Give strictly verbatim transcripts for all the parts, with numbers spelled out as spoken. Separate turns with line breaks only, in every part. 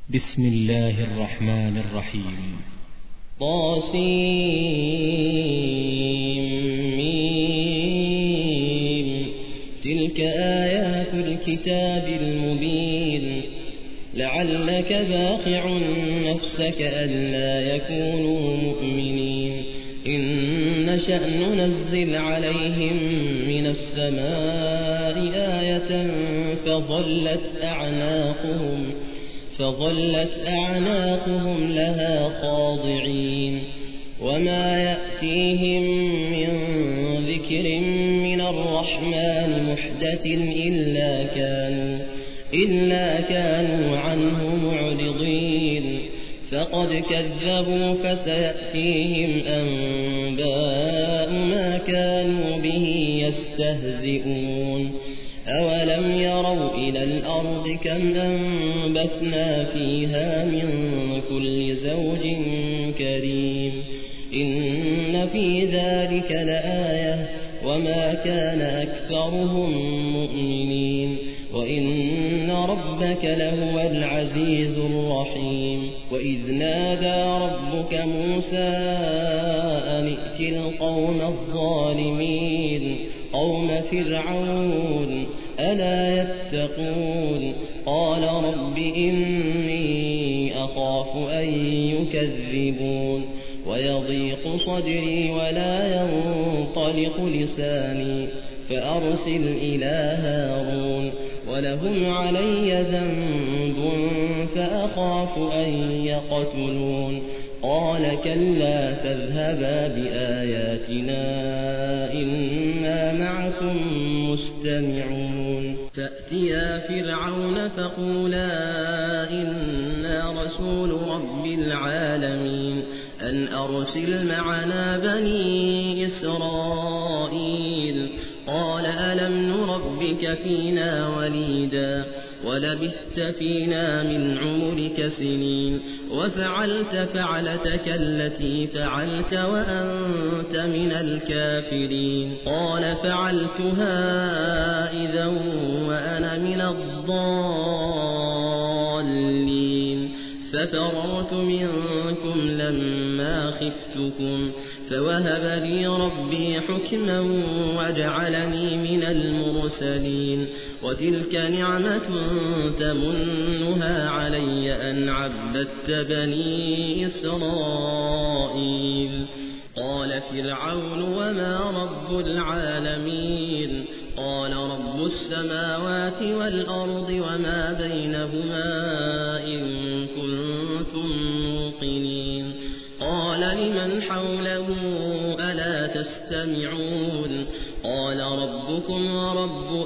بسم الله الرحمن الرحيم. طاسيم. تلك آيات الكتاب المبين. لعلك باقع نفسك ألا يكونوا مؤمنين إن نشأ ننزل عليهم من السماء آية فظلت أعناقهم فظلت أعناقهم لها خاضعين وما يأتيهم من ذكر من الرحمن محدث إلا كانوا إلا كانوا عنه معرضين فقد كذبوا فسيأتيهم أنباء ما كانوا به يستهزئون أولم يروا إلى الأرض كم أنبتنا فيها من كل زوج كريم إن في ذلك لآية وما كان أكثرهم مؤمنين وإن ربك لهو العزيز الرحيم. وإذ نادى ربك موسى أن ائت القوم الظالمين قوم فرعون ألا يتقون قال رب إني أخاف أن يكذبون ويضيق صدري ولا ينطلق لساني فأرسل إلى هارون ولهم علي ذنب فأخاف أن يقتلون قال كلا فاذهبا بآياتنا إنا معكم مستمعون. فأتيا فرعون فقولا إنا رسول رب العالمين أن أرسل معنا بني إسرائيل قال ألم نربك فينا وليدا ولبثت فينا من عمرك سنين وفعلت فعلتك التي فعلت وأنت من الكافرين قال فعلتها إذا وأنا من الضالين ففررت منكم لما خفتكم فوهب لي ربي حكما وجعلني من المرسلين وتلك نعمة تمنها علي أن عبدت بني إسرائيل. قال فرعون وما رب العالمين قال رب السماوات والأرض وما بينهما إن كنتم موقنين. قال لمن حوله ألا تستمعون قال ربكم ورب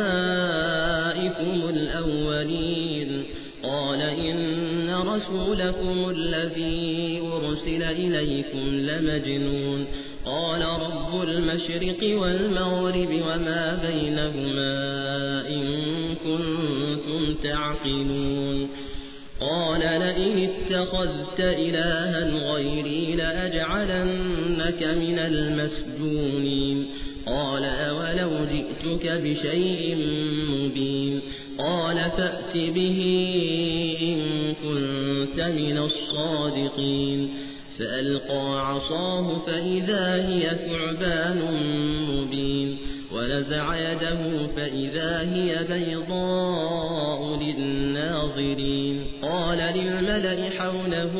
آبائكم الأولين قال إن رسولكم الذي أرسل إليكم لمجنون قال رب المشرق والمغرب وما بينهما إن كنتم تعقلون. قال لئن اتخذت إلها غيري لأجعلنك من المسجونين قال أولو جئتك بشيء مبين قال فأت به إن كنت من الصادقين فألقى عصاه فإذا هي ثعبان مبين ونزع يده فإذا هي بيضاء للناظرين قال للملأ حوله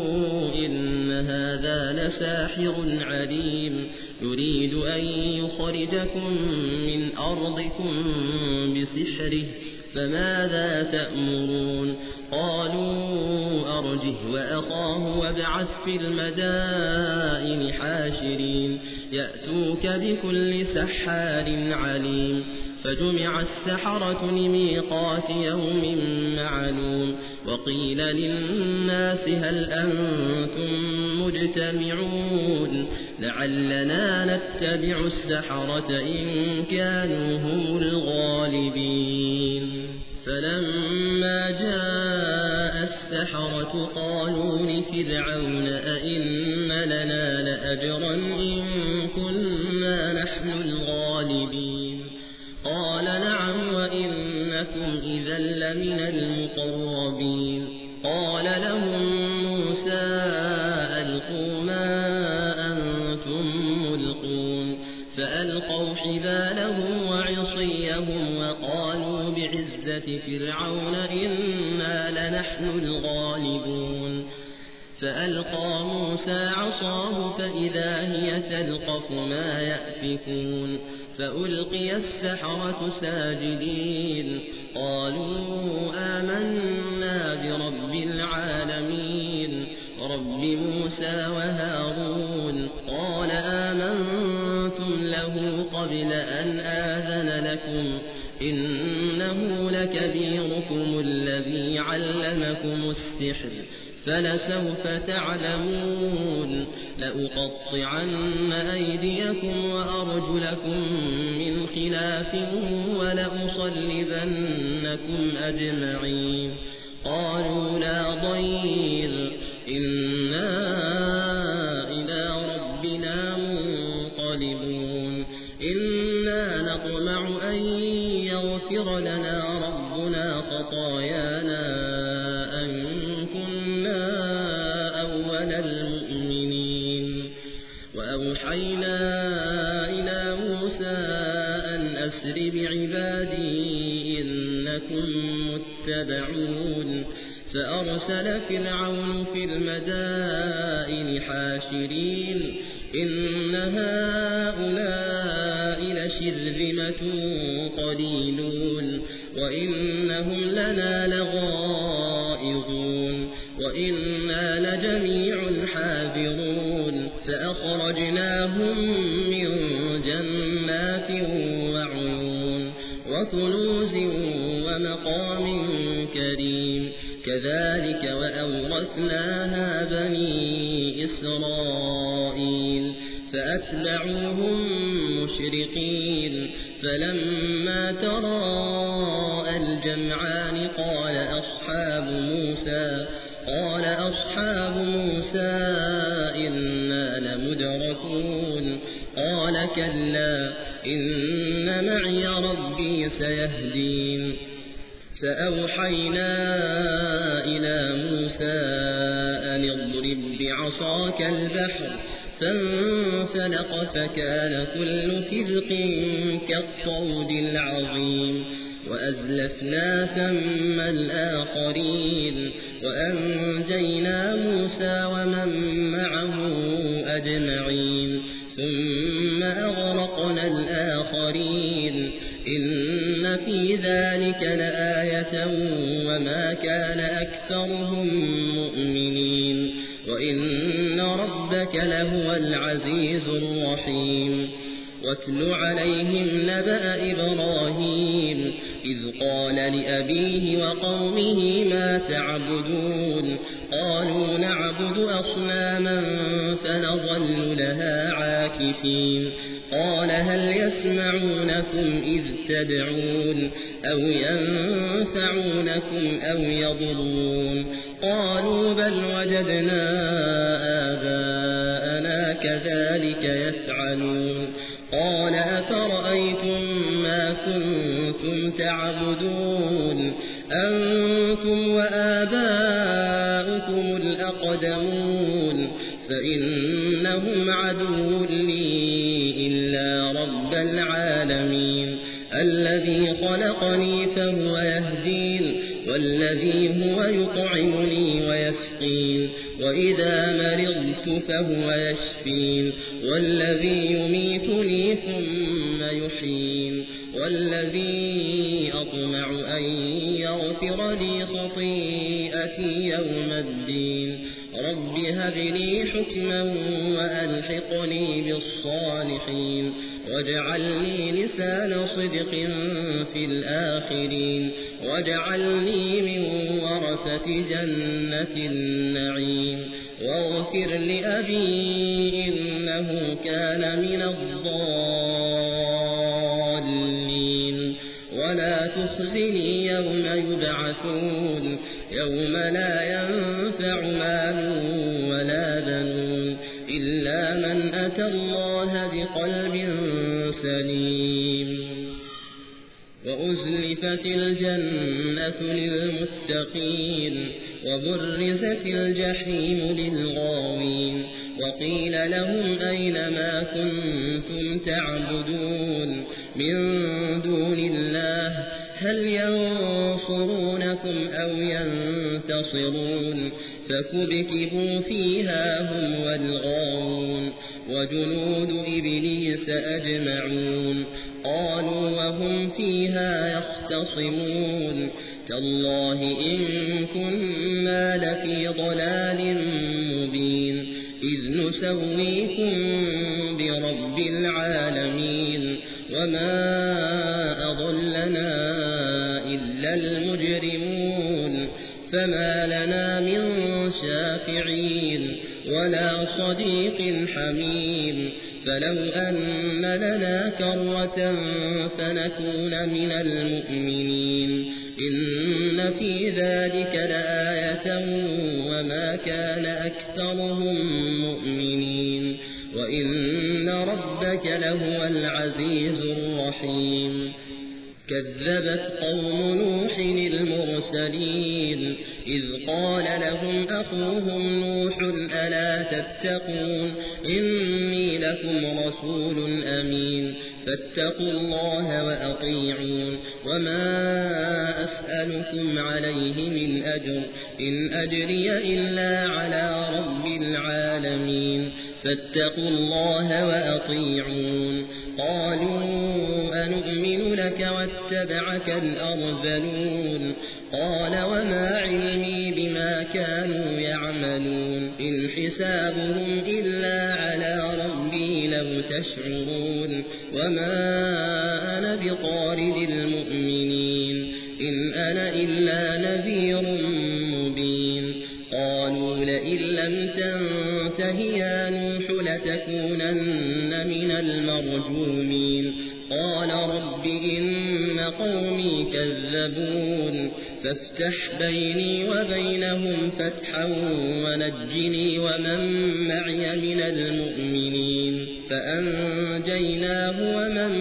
إن هذا لساحر عليم يريد أن يخرجكم من أرضكم بسحره فماذا تأمرون قالوا أرجه وأخاه وابعث في المدائن حاشرين يأتوك بكل سحار عليم. فجمع السحرة لميقات يوم معلوم وقيل للناس هل أنتم مجتمعون لعلنا نتبع السحرة إن كانوا هم الغالبين. فلما جاء السحرة قالوا لفرعون أئن لنا لأجرا إن كنا نحن الغالبين قال نعم وإنكم إذا لمن المقربين. قال بعزة فرعون إنا لنحن الغالبون فألقى موسى عصاه فإذا هي تلقف ما يأفكون فألقي السحرة ساجدين قالوا آمنا برب العالمين رب موسى وهارون قال آمنتم له قبل أن آذن لكم إنه لكبيركم الذي علمكم السحر فلسوف تعلمون لأقطعن أيديكم وأرجلكم من خلاف ولأصلبنكم أجمعين قالوا لا ضير إنا إلى ربنا منقلبون إنا نطمع أن يغفر لنا ربنا خطايانا أن كنا أول المؤمنين وأوحينا إلى موسى أن أسر بعبادي إنكم متبعون فأرسل فرعون في المدائن حاشرين إن هؤلاء لشرذمة قليلون وإنهم لنا لغائظون وإنا لجميع حاذرون فأخرجناهم من جنات وعيون وكنوز ومقام كريم كذلك وأورثناها بني إسرائيل فأتبعوهم مشرقين فلما تراءى الجمعان قال أصحاب موسى قال أصحاب موسى إنا لمدركون قال كلا إن معي ربي سيهدين فأوحينا إلى موسى أن اضرب بعصاك البحر فانفلق فكان كل فرق كالطود العظيم وأزلفنا ثم الآخرين وأنجينا موسى ومن معه أجمعين ثم أغرقنا الآخرين إن في ذلك لآية وما كان أكثرهم مؤمنين وإن ربك لهو العزيز الرحيم واتل عليهم نبأ إبراهيم إذ قال لأبيه وقومه ما تعبدون قالوا نعبد أصناما فنظل لها عاكفين قال هل يسمعونكم إذ تدعون أو ينفعونكم أو يضرون قالوا بل وجدنا آباءنا كذلك يفعلون قال أفرأيتم ما كنتم تعبدون أنتم وآباؤكم الأقدمون فإنهم عدو لي إلا رب العالمين الذي خلقني فهو يهدين والذي هو يطعمني ويسقين وإذا مرضت فهو يشفين والذي يميتني ثم يحيين والذي أطمع أن يغفر لي خطيئتي يوم الدين رب هب لي حكما وألحقني بالصالحين واجعلني لسان صدق في الآخرين واجعلني من ورثة جنة النعيم واغفر لأبي إنه كان من الضالين ولا تخزني يوم يبعثون يوم لا ينفع مال ولا بنون إلا من أتى الله بقلب سليم وأزلفت الجنة للمتقين وبرزت الجحيم للغاوين وقيل لهم أين ما كنتم تعبدون من دون الله هل ينصرونكم أو ينتصرون فكبكبوا فيها هم والغاوون وجنود إبليس أجمعون قالوا وهم فيها يختصمون تالله إن كنا لفي ضلال مبين إذ نسويكم برب العالمين وما أضلنا إلا المجرمون فما لنا من شافعين ولا صديق حميم فلو أن لنا كرة فنكون من المؤمنين إن في ذلك لآية وما كان أكثرهم مؤمنين وإن ربك لهو العزيز الرحيم كذبت قوم نوح المرسلين إذ قال لهم أخوهم نوح ألا تتقون إني لكم رسول أمين فاتقوا الله وأطيعون وما أسألكم عليه من أجر إن أجري إلا على رب العالمين فاتقوا الله وأطيعون قالوا أنؤمن لك واتبعك الأرذلون قال وما علمي بما كانوا يعملون إن حسابهم إلا على ربي لو تشعرون وما أنا بطارد المؤمنين إن أنا إلا نذير مبين قالوا لئن لم تنته يا نوح لتكونن من المرجومين قال رب إن قومي كذبون فافتح بيني وبينهم فتحا ونجني ومن معي من المؤمنين فأنجيناه ومن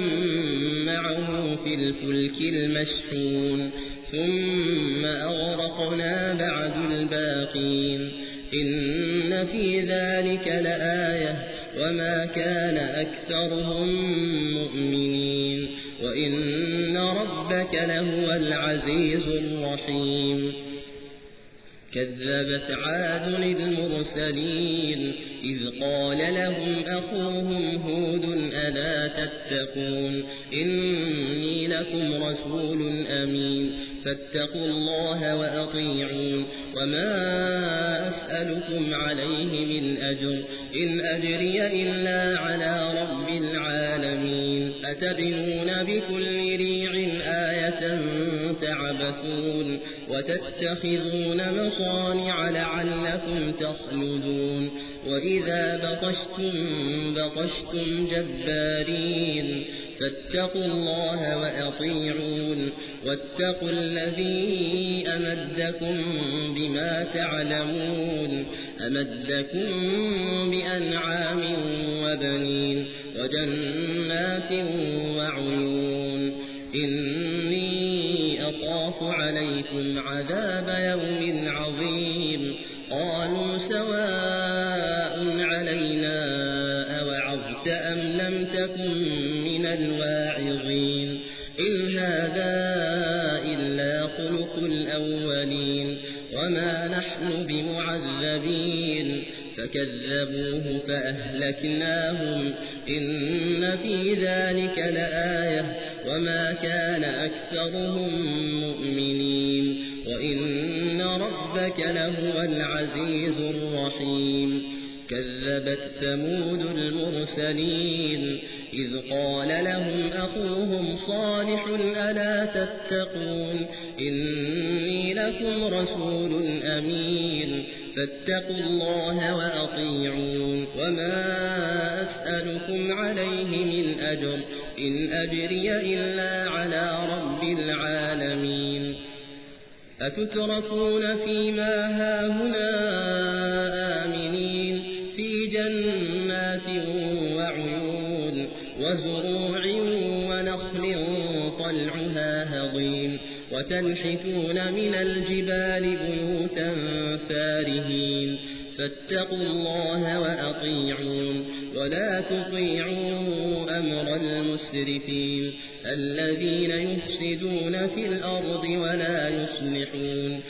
معه في الفلك المشحون ثم أغرقنا بعد الباقين إن في ذلك لآية وما كان أكثرهم مؤمنين وإن ربك لهو العزيز الرحيم كذبت عاد المرسلين إذ قال لهم أخوهم هود ألا تتقون إني لكم رسول أمين فاتقوا الله وأطيعون وما أسألكم عليه من أجر إن أجري إلا على رب العالمين أتبنون بكل ريع آية تعبثون وتتخذون مصانع لعلكم تصلدون وإذا بطشتم بطشتم جبارين فاتقوا الله وأطيعون واتقوا الذي أمدكم بما تعلمون أمدكم بأنعام وبنين وجنات وعيون إني أخاف عليكم عذاب يوم عظيم قالوا سواء علينا أوعظت أم لم تكن من الواعظين إن هذا إلا خلق الأولين وما نحن بمعذبين فكذبوه فأهلكناهم إن في ذلك لآية وما كان أكثرهم مؤمنين وإن ربك لهو العزيز الرحيم كذبت ثمود المرسلين إذ قال لهم أخوهم صالح ألا تتقون إني لكم رسول أمين فاتقوا الله وأطيعون وما أسألكم عليه من أجر إن أجري إلا على رب العالمين أتتركون فيما هاهنا آمنين في جنات وعيون وزروع ونخل طلعها هضيم وتنحتون من الجبال بيوتا فارهين فاتقوا الله وأطيعون ولا تطيعوا أمر المسرفين الذين يفسدون في الأرض ولا يصلحون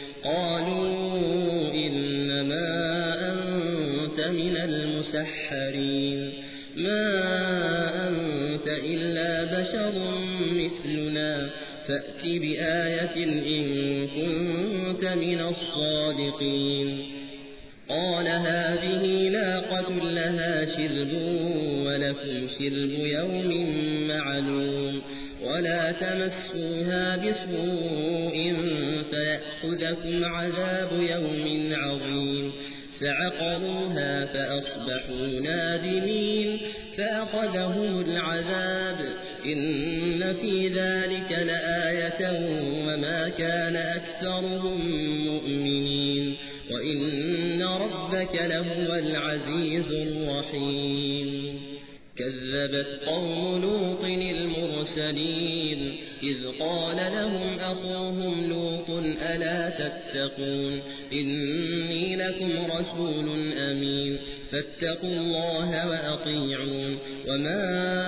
قالوا إنما أنت من المسحرين ما أنت إلا بشر مثلنا فأت بآية إن كنت من الصادقين قال هذه ناقة لها شرب ولكم شرب يوم معلوم ولا تمسوها بسوء فيأخذكم عذاب يوم عظيم فعقروها فأصبحوا نادمين فأخذهم العذاب إن في ذلك لآية وما كان أكثرهم مؤمنين وإن ربك لهو العزيز الرحيم كذبت قوم لوط المرسلين إذ قال لهم أخوهم لوط ألا تتقون إني لكم رسول أمين فاتقوا الله وأطيعون وما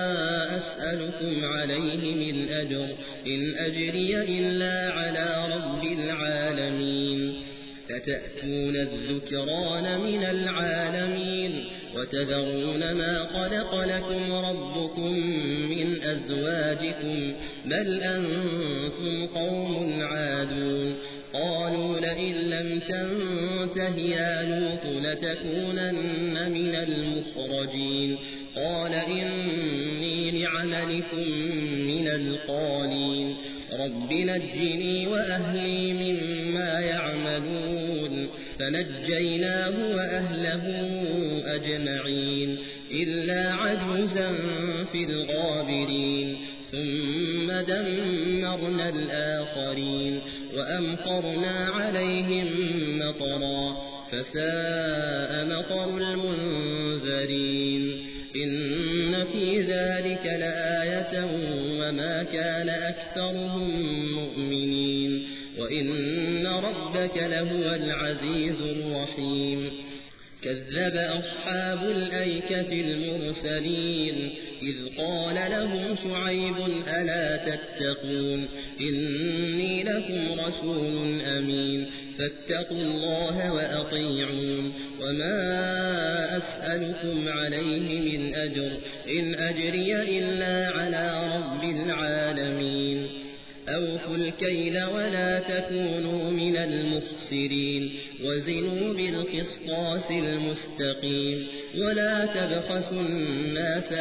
أسألكم عليه من أجر إن أجري إلا على رب العالمين أتأتون الذكران من العالمين وتذرون ما خلق لكم ربكم من أزواجكم بل أنتم قوم عادون قالوا لئن لم تنته يا لوط لتكونن من المخرجين قال إني لعملكم من القالين رب نجني وأهلي مما يعملون فنجيناه وأهله أجمعين إلا عجوزا في الغابرين ثم دمرنا الآخرين وأمطرنا عليهم مطرا فساء مطر المنذرين إن في ذلك لآية وما كان أكثرهم مؤمنين وإن ربك لهو العزيز الرحيم كذب أصحاب الأيكة المرسلين إذ قال لهم شعيب ألا تتقون إني لكم رسول أمين فاتقوا الله وأطيعون وما أسألكم عليه من أجر إن أجري إلا على رب العالمين أوفوا الكيل ولا تكونوا من المخسرين وزنوا بالقسطاس المستقيم ولا تبخسوا الناس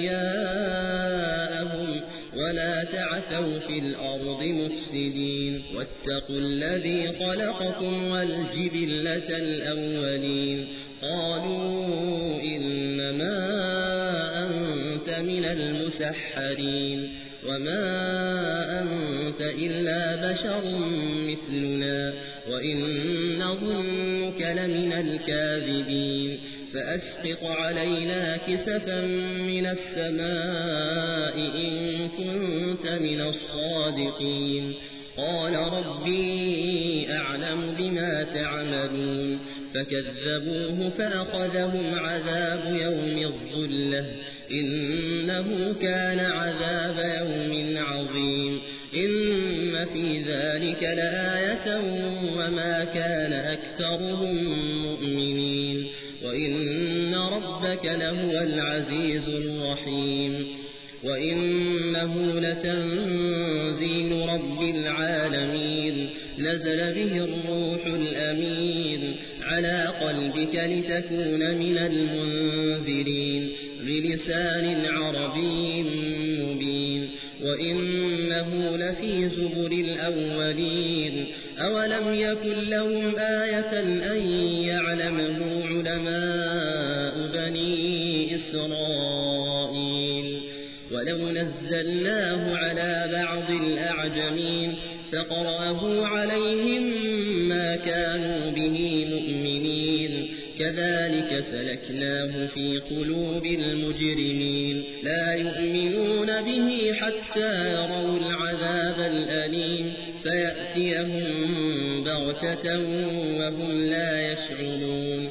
أشياءهم ولا تعثوا في الأرض مفسدين واتقوا الذي خلقكم والجبلة الأولين قالوا إنما أنت من المسحرين وما أنت إلا بشر مثلنا وإن نظنك لمن الكاذبين فأسقط علينا كسفا من السماء إن كنت من الصادقين قال ربي أعلم بما تعملون فكذبوه فأخذهم عذاب يوم الظلة إنه كان عذاب يوم عظيم إن في ذلك لآية وما كان أكثرهم مؤمنين وإن ربك لهو العزيز الرحيم وإنه لتنزيل رب العالمين نزل به الروح الأمين على قلبك لتكون من المنذرين بلسان عربي مبين وإنه لفي زبر الأولين أولم يكن لهم آية أن يعلمه علماء بني إسرائيل ولو نزلناه على بعض الأعجمين فقرأه عليهم ما كانوا به مؤمنين كذلك سلكناه في قلوب المجرمين لا يؤمنون به حتى يروا العذاب الأليم فيأتيهم بغتة وهم لا يشعرون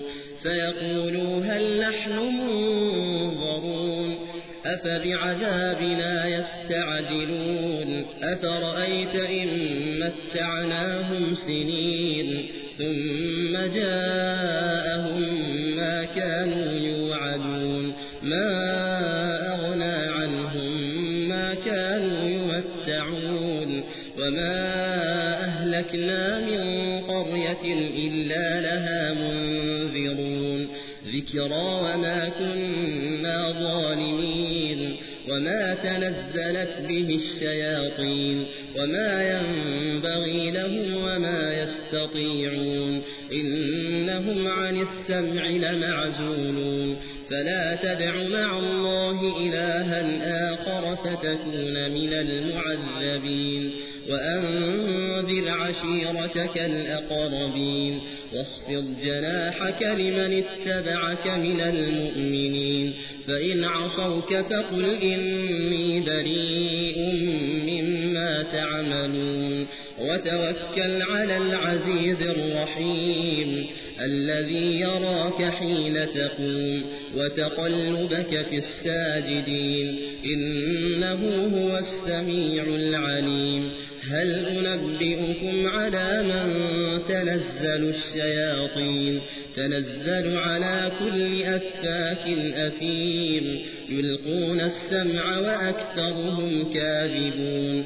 فيقولوا هل نحن منظرون أفبعذابنا يستعجلون أفرأيت إن متعناهم سنين ثم جاءهم ما كانوا يوعدون ما أغنى عنهم ما كانوا يمتعون وما أهلكنا من قرية إلا لها منذرون ذكرى وما كنا ظالمين وما تنزلت به الشياطين وما ينبغي لهم وما يستطيعون إنهم عن السمع لمعزولون فلا تدع مع الله إلها آخر فتكون من المعذبين وأنذر عشيرتك الأقربين واخفض جناحك لمن اتبعك من المؤمنين فإن عصوك فقل إني بريء مما تعملون وتوكل على العزيز الرحيم الذي يراك حين تقوم وتقلبك في الساجدين إنه هو السميع العليم هل أنبئكم على من تنزل الشياطين تنزل على كل أفاك أثيم يلقون السمع وأكثرهم كاذبون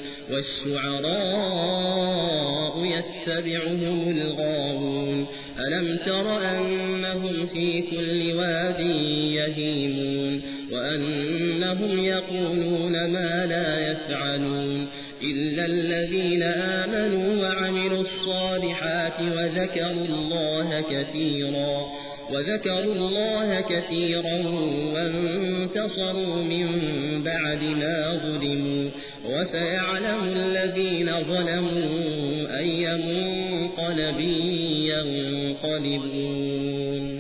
والشعراء يتبعهم الغاوون ألم تر أنهم في كل واد يهيمون وأنهم يقولون ما لا يفعلون إلا الذين آمنوا وعملوا الصالحات وذكروا الله كثيرا وذكروا الله كثيرا وانتصروا من بعد ما ظلموا وسيعلم الذين ظلموا أي منقلب ينقلبون.